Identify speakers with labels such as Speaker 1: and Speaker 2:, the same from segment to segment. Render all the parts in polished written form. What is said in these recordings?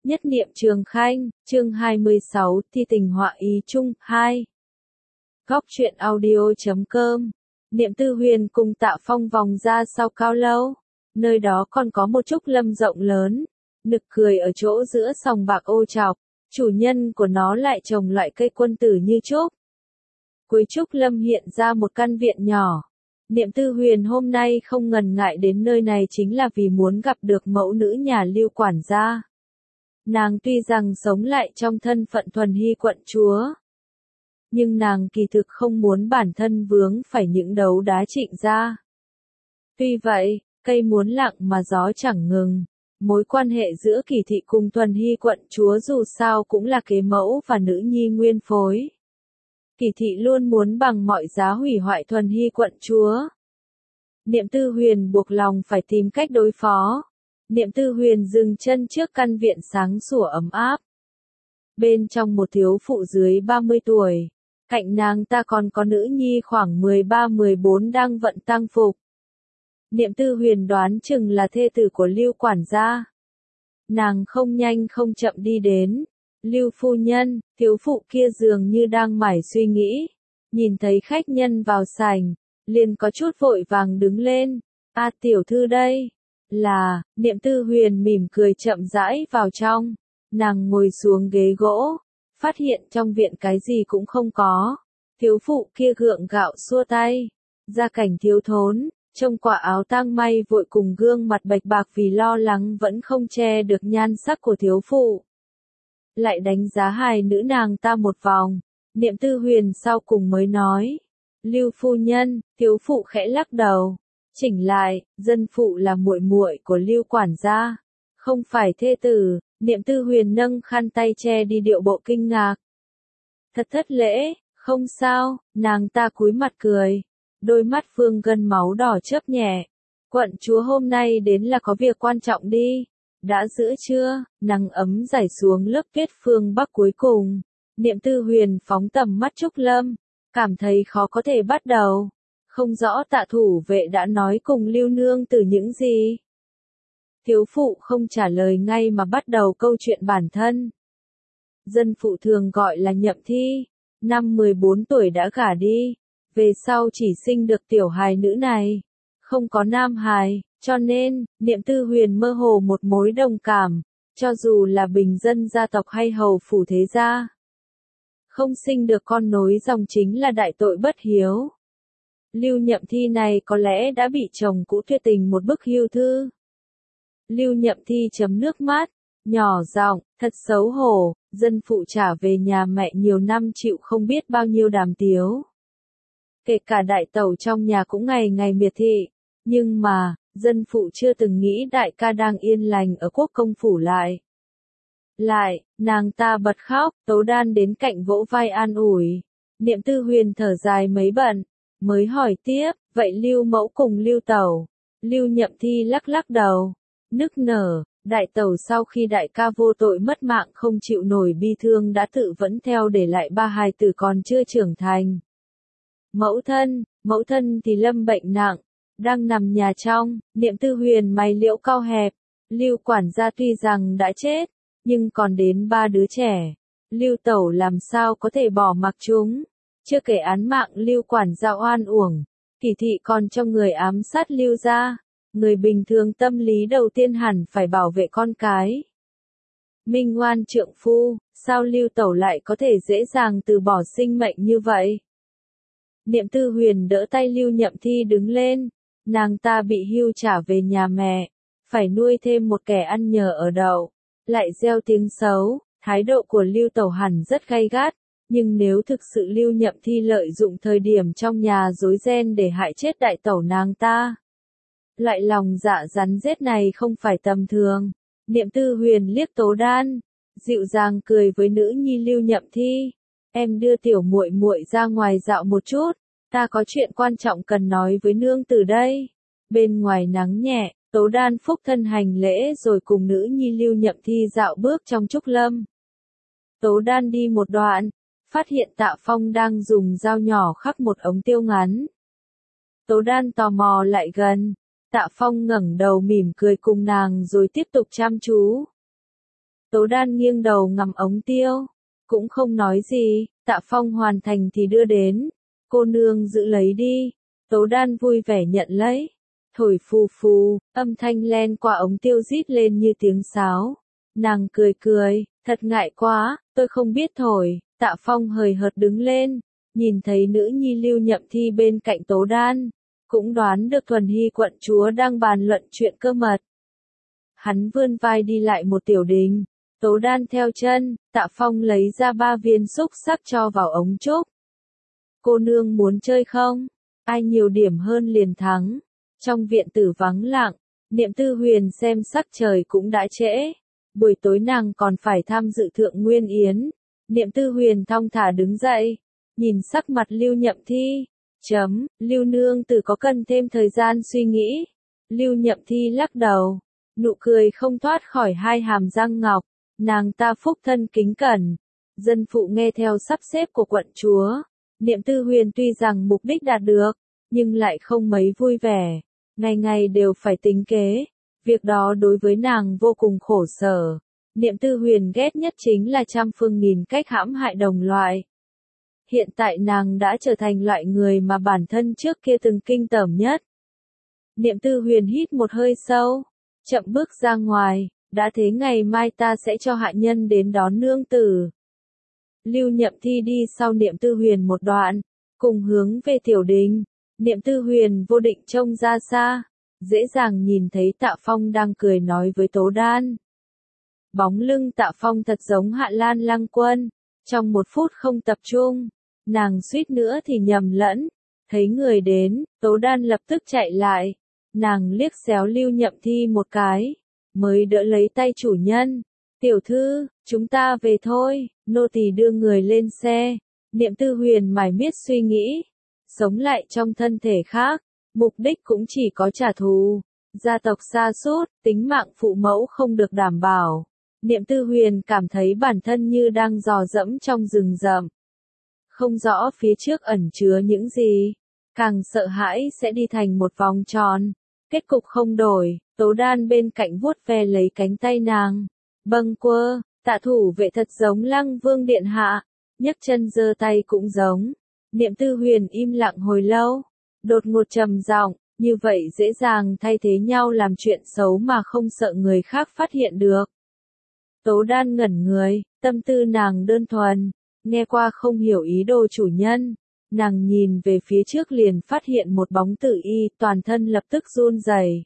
Speaker 1: Nhất niệm Trường Khanh, chương 26, thi tình họa ý chung, 2. Góc truyện audio.com. Niệm Tư Huyền cùng Tạ Phong vòng ra sau cao lâu. Nơi đó còn có một trúc lâm rộng lớn, nực cười ở chỗ giữa sòng bạc ô chọc, chủ nhân của nó lại trồng loại cây quân tử như trúc. Cuối trúc lâm hiện ra một căn viện nhỏ. Niệm Tư Huyền hôm nay không ngần ngại đến nơi này chính là vì muốn gặp được mẫu nữ nhà Lưu quản gia. Nàng tuy rằng sống lại trong thân phận thuần hy quận chúa, nhưng nàng kỳ thực không muốn bản thân vướng phải những đấu đá Trịnh gia. Tuy vậy, cây muốn lặng mà gió chẳng ngừng, mối quan hệ giữa Kỳ thị cùng thuần hy quận chúa dù sao cũng là kế mẫu và nữ nhi nguyên phối. Kỳ thị luôn muốn bằng mọi giá hủy hoại thuần hy quận chúa. Niệm Tư Huyền buộc lòng phải tìm cách đối phó. Niệm Tư Huyền dừng chân trước căn viện sáng sủa ấm áp. Bên trong một thiếu phụ dưới 30 tuổi, cạnh nàng ta còn có nữ nhi khoảng 13-14 đang vận tang phục. Niệm Tư Huyền đoán chừng là thê tử của Lưu quản gia. Nàng không nhanh không chậm đi đến. Lưu phu nhân, thiếu phụ kia dường như đang mải suy nghĩ. Nhìn thấy khách nhân vào sảnh, liền có chút vội vàng đứng lên. A tiểu thư đây. Là, Niệm Tư Huyền mỉm cười chậm rãi vào trong. Nàng ngồi xuống ghế gỗ, phát hiện trong viện cái gì cũng không có. Thiếu phụ kia gượng gạo xua tay. Gia cảnh thiếu thốn, trông quả áo tang may vội cùng gương mặt bạch bạc vì lo lắng vẫn không che được nhan sắc của thiếu phụ. Lại đánh giá hài nữ nàng ta một vòng, Niệm Tư Huyền sau cùng mới nói. Lưu phu nhân, thiếu phụ khẽ lắc đầu. Chỉnh lại, dân phụ là muội muội của Lưu quản gia, không phải thê tử. Niệm Tư Huyền nâng khăn tay che đi điệu bộ kinh ngạc. Thật thất lễ, không sao, nàng ta cúi mặt cười. Đôi mắt phương gân máu đỏ chớp nhẹ. Quận chúa hôm nay đến là có việc quan trọng đi. Đã giữa trưa, nắng ấm rải xuống lớp tuyết phương Bắc cuối cùng. Niệm Tư Huyền phóng tầm mắt trúc lâm, cảm thấy khó có thể bắt đầu. Không rõ Tạ thủ vệ đã nói cùng Lưu nương từ những gì. Thiếu phụ không trả lời ngay mà bắt đầu câu chuyện bản thân. Dân phụ thường gọi là Nhậm Thi, năm 14 tuổi đã gả đi, về sau chỉ sinh được tiểu hài nữ này, không có nam hài, cho nên, Niệm Tư Huyền mơ hồ một mối đồng cảm, cho dù là bình dân gia tộc hay hầu phủ thế gia. Không sinh được con nối dòng chính là đại tội bất hiếu. Lưu Nhậm Thi này có lẽ đã bị chồng cũ tuyệt tình một bức hưu thư. Lưu Nhậm Thi chấm nước mắt, nhỏ giọng, thật xấu hổ, dân phụ trả về nhà mẹ nhiều năm chịu không biết bao nhiêu đàm tiếu. Kể cả đại tẩu trong nhà cũng ngày ngày miệt thị, nhưng mà, dân phụ chưa từng nghĩ đại ca đang yên lành ở quốc công phủ lại. Nàng ta bật khóc, Tố Đan đến cạnh vỗ vai an ủi. Niệm Tư Huyền thở dài mấy bận, mới hỏi tiếp, vậy Lưu mẫu cùng Lưu tẩu? Lưu Nhậm Thi lắc lắc đầu, nức nở, đại tẩu sau khi đại ca vô tội mất mạng không chịu nổi bi thương đã tự vẫn theo để lại 3 hài tử còn chưa trưởng thành. Mẫu thân thì lâm bệnh nặng, đang nằm nhà trong. Niệm Tư Huyền mày liễu cau hẹp. Lưu quản gia tuy rằng đã chết, nhưng còn đến 3 đứa trẻ. Lưu tẩu làm sao có thể bỏ mặc chúng. Chưa kể án mạng Lưu quản gia oan uổng, Kỳ thị còn trong người ám sát Lưu gia. Người bình thường tâm lý đầu tiên hẳn phải bảo vệ con cái. Minh oan trượng phu, sao Lưu tẩu lại có thể dễ dàng từ bỏ sinh mệnh như vậy? Niệm Tư Huyền đỡ tay Lưu Nhậm Thi đứng lên. Nàng ta bị hưu trả về nhà mẹ, phải nuôi thêm một kẻ ăn nhờ ở đậu, lại gieo tiếng xấu. Thái độ của Lưu tẩu hẳn rất gay gắt, nhưng nếu thực sự Lưu Nhậm Thi lợi dụng thời điểm trong nhà rối ren để hại chết đại tẩu nàng ta, loại lòng dạ rắn rết này không phải tầm thường. Niệm Tư Huyền liếc Tố Đan, dịu dàng cười với nữ nhi Lưu Nhậm Thi, em đưa tiểu muội muội ra ngoài dạo một chút, ta có chuyện quan trọng cần nói với nương từ đây. Bên ngoài nắng nhẹ, Tố Đan phúc thân hành lễ rồi cùng nữ nhi Lưu Nhậm Thi dạo bước trong trúc lâm. Tố Đan đi một đoạn, phát hiện Tạ Phong đang dùng dao nhỏ khắc một ống tiêu ngắn. Tố Đan tò mò lại gần, Tạ Phong ngẩng đầu mỉm cười cùng nàng rồi tiếp tục chăm chú. Tố Đan nghiêng đầu ngắm ống tiêu, cũng không nói gì, Tạ Phong hoàn thành thì đưa đến. Cô nương giữ lấy đi. Tố Đan vui vẻ nhận lấy. Thổi phù phù, âm thanh len qua ống tiêu rít lên như tiếng sáo. Nàng cười cười, thật ngại quá, tôi không biết thổi. Tạ Phong hời hợt đứng lên, nhìn thấy nữ nhi Lưu Nhậm Thi bên cạnh Tố Đan, cũng đoán được Thuần Hy quận chúa đang bàn luận chuyện cơ mật. Hắn vươn vai đi lại một tiểu đình, Tố Đan theo chân, Tạ Phong lấy ra 3 viên xúc sắc cho vào ống trúc. Cô nương muốn chơi không? Ai nhiều điểm hơn liền thắng. Trong viện tử vắng lặng, Niệm Tư Huyền xem sắc trời cũng đã trễ. Buổi tối nàng còn phải tham dự thượng nguyên yến. Niệm Tư Huyền thong thả đứng dậy, nhìn sắc mặt Lưu Nhậm Thi. Lưu nương tử có cần thêm thời gian suy nghĩ. Lưu Nhậm Thi lắc đầu, nụ cười không thoát khỏi hai hàm răng ngọc. Nàng ta phúc thân kính cẩn, dân phụ nghe theo sắp xếp của quận chúa. Niệm Tư Huyền tuy rằng mục đích đạt được, nhưng lại không mấy vui vẻ. Ngày ngày đều phải tính kế, việc đó đối với nàng vô cùng khổ sở. Niệm Tư Huyền ghét nhất chính là trăm phương nghìn cách hãm hại đồng loại. Hiện tại nàng đã trở thành loại người mà bản thân trước kia từng kinh tởm nhất. Niệm Tư Huyền hít một hơi sâu, chậm bước ra ngoài, đã thế ngày mai ta sẽ cho hạ nhân đến đón nương tử. Lưu Nhậm Thi đi sau Niệm Tư Huyền một đoạn, cùng hướng về tiểu đình. Niệm Tư Huyền vô định trông ra xa, dễ dàng nhìn thấy Tạ Phong đang cười nói với Tố Đan. Bóng lưng Tạ Phong thật giống Hạ Lan Lăng Quân, trong một phút không tập trung, nàng suýt nữa thì nhầm lẫn. Thấy người đến, Tố Đan lập tức chạy lại, nàng liếc xéo Lưu Nhậm Thi một cái, mới đỡ lấy tay chủ nhân. Tiểu thư, chúng ta về thôi. Nô tỳ đưa người lên xe. Niệm Tư Huyền mải miết suy nghĩ, sống lại trong thân thể khác, mục đích cũng chỉ có trả thù. Gia tộc sa sút, tính mạng phụ mẫu không được đảm bảo. Niệm Tư Huyền cảm thấy bản thân như đang dò dẫm trong rừng rậm. Không rõ phía trước ẩn chứa những gì, càng sợ hãi sẽ đi thành một vòng tròn. Kết cục không đổi, Tố Đan bên cạnh vuốt ve lấy cánh tay nàng. Bâng quơ, Tạ thủ vệ thật giống Lăng Vương điện hạ, nhấc chân giơ tay cũng giống. Niệm Tư Huyền im lặng hồi lâu, đột ngột trầm giọng, như vậy dễ dàng thay thế nhau làm chuyện xấu mà không sợ người khác phát hiện được. Tố Đan ngẩn người, tâm tư nàng đơn thuần, nghe qua không hiểu ý đồ chủ nhân. Nàng nhìn về phía trước liền phát hiện một bóng tử y, toàn thân lập tức run rẩy.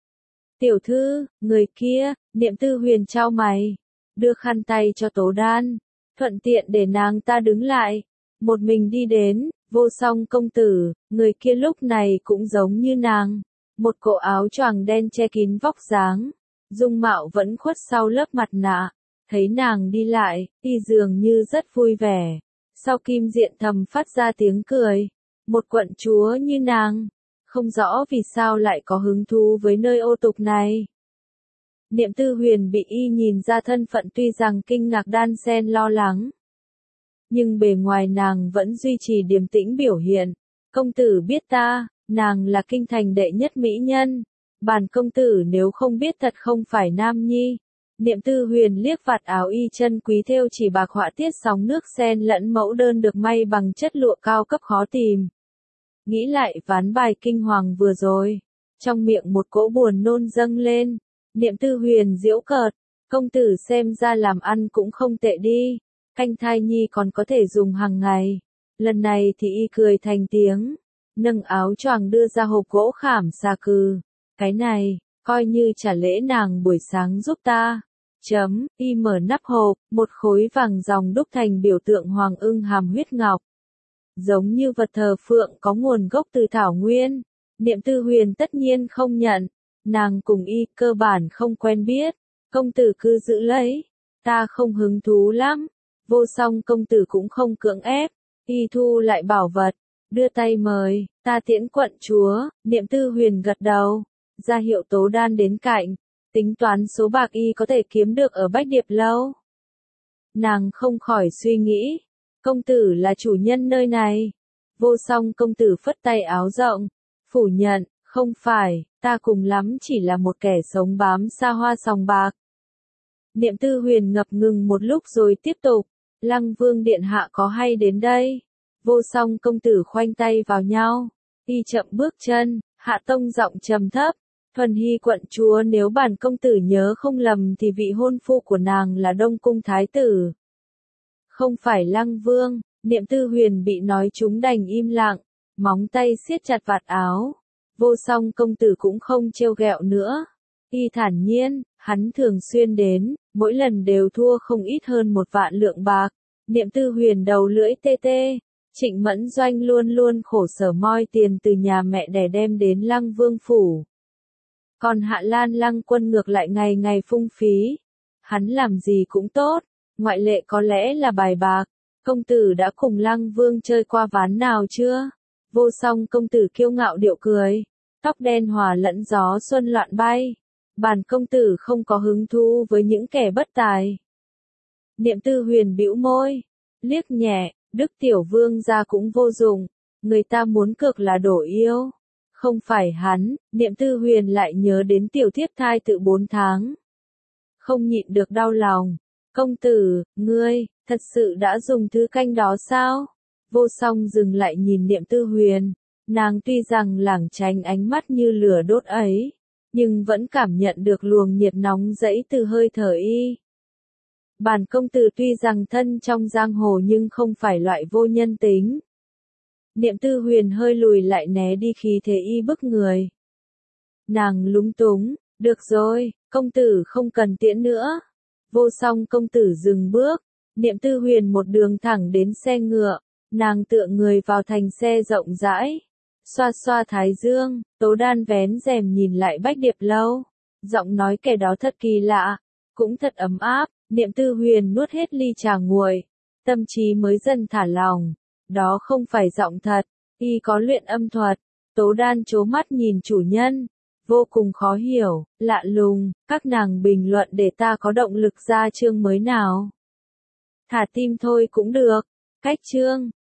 Speaker 1: Tiểu thư, người kia. Niệm Tư Huyền chau mày, đưa khăn tay cho Tố Đan, thuận tiện để nàng ta đứng lại. Một mình đi đến, Vô Song công tử, người kia lúc này cũng giống như nàng, một bộ áo choàng đen che kín vóc dáng, dung mạo vẫn khuất sau lớp mặt nạ. Thấy nàng đi lại, y dường như rất vui vẻ. Sau Kim Diện thầm phát ra tiếng cười, một quận chúa như nàng, không rõ vì sao lại có hứng thú với nơi ô tục này. Niệm Tư Huyền bị y nhìn ra thân phận tuy rằng kinh ngạc đan xen lo lắng, nhưng bề ngoài nàng vẫn duy trì điềm tĩnh biểu hiện. Công tử biết ta, nàng là kinh thành đệ nhất mỹ nhân. Bản công tử nếu không biết thật không phải nam nhi. Niệm Tư Huyền liếc vạt áo y chân quý thêu chỉ bạc họa tiết sóng nước xen lẫn mẫu đơn được may bằng chất lụa cao cấp khó tìm. Nghĩ lại ván bài kinh hoàng vừa rồi, trong miệng một cỗ buồn nôn dâng lên. Niệm Tư Huyền giễu cợt, công tử xem ra làm ăn cũng không tệ đi, canh thai nhi còn có thể dùng hàng ngày. Lần này thì y cười thành tiếng, nâng áo choàng đưa ra hộp gỗ khảm xà cừ. Cái này, coi như trả lễ nàng buổi sáng giúp ta. Y mở nắp hộp, một khối vàng ròng đúc thành biểu tượng hoàng ưng hàm huyết ngọc. Giống như vật thờ phượng có nguồn gốc từ thảo nguyên. Niệm Tư Huyền tất nhiên không nhận. Nàng cùng y cơ bản không quen biết. Công tử cứ giữ lấy. Ta không hứng thú lắm. Vô Song công tử cũng không cưỡng ép. Y thu lại bảo vật, đưa tay mời, ta tiễn quận chúa. Niệm Tư Huyền gật đầu, ra hiệu Tố Đan đến cạnh. Tính toán số bạc y có thể kiếm được ở Bách Điệp Lâu. Nàng không khỏi suy nghĩ, công tử là chủ nhân nơi này. Vô Song công tử phất tay áo rộng, phủ nhận, không phải, ta cùng lắm chỉ là một kẻ sống bám xa hoa sòng bạc. Niệm Tư Huyền ngập ngừng một lúc rồi tiếp tục, Lăng Vương điện hạ có hay đến đây? Vô Song công tử khoanh tay vào nhau, y chậm bước chân, Hạ Tông giọng trầm thấp, Thuần Hy quận chúa nếu bản công tử nhớ không lầm thì vị hôn phu của nàng là Đông Cung Thái tử. Không phải Lăng Vương, Niệm Tư Huyền bị nói trúng đành im lặng, móng tay siết chặt vạt áo. Vô Song công tử cũng không trêu ghẹo nữa. Y thản nhiên, hắn thường xuyên đến, mỗi lần đều thua không ít hơn 1 vạn lượng bạc. Niệm Tư Huyền đầu lưỡi tê tê. Trịnh Mẫn Doanh luôn luôn khổ sở moi tiền từ nhà mẹ đẻ đem đến Lăng Vương phủ. Còn Hạ Lan Lăng Quân ngược lại ngày ngày phung phí. Hắn làm gì cũng tốt, ngoại lệ có lẽ là bài bạc. Công tử đã cùng Lăng Vương chơi qua ván nào chưa? Vô Song công tử kiêu ngạo điệu cười, tóc đen hòa lẫn gió xuân loạn bay. Bản công tử không có hứng thú với những kẻ bất tài. Niệm Tư Huyền bĩu môi, liếc nhẹ, Đức Tiểu Vương gia cũng vô dụng, người ta muốn cược là đổ yêu. Không phải hắn, Niệm Tư Huyền lại nhớ đến tiểu thiếp thai tự 4 tháng. Không nhịn được đau lòng, công tử, ngươi, thật sự đã dùng thứ canh đó sao? Vô Song dừng lại nhìn Niệm Tư Huyền, nàng tuy rằng lảng tránh ánh mắt như lửa đốt ấy, nhưng vẫn cảm nhận được luồng nhiệt nóng dẫy từ hơi thở y. Bản công tử tuy rằng thân trong giang hồ nhưng không phải loại vô nhân tính. Niệm Tư Huyền hơi lùi lại né đi khí thế y bức người. Nàng lúng túng, được rồi, công tử không cần tiễn nữa. Vô Song công tử dừng bước, Niệm Tư Huyền một đường thẳng đến xe ngựa, nàng tựa người vào thành xe rộng rãi. Xoa xoa thái dương, Tố Đan vén rèm nhìn lại Bách Điệp lâu. Giọng nói kẻ đó thật kỳ lạ, cũng thật ấm áp. Niệm Tư Huyền nuốt hết ly trà nguội, tâm trí mới dần thả lòng. Đó không phải giọng thật, y có luyện âm thuật. Tố Đan trố mắt nhìn chủ nhân, vô cùng khó hiểu, lạ lùng, các nàng bình luận để ta có động lực ra chương mới nào. Thả tim thôi cũng được, cách chương.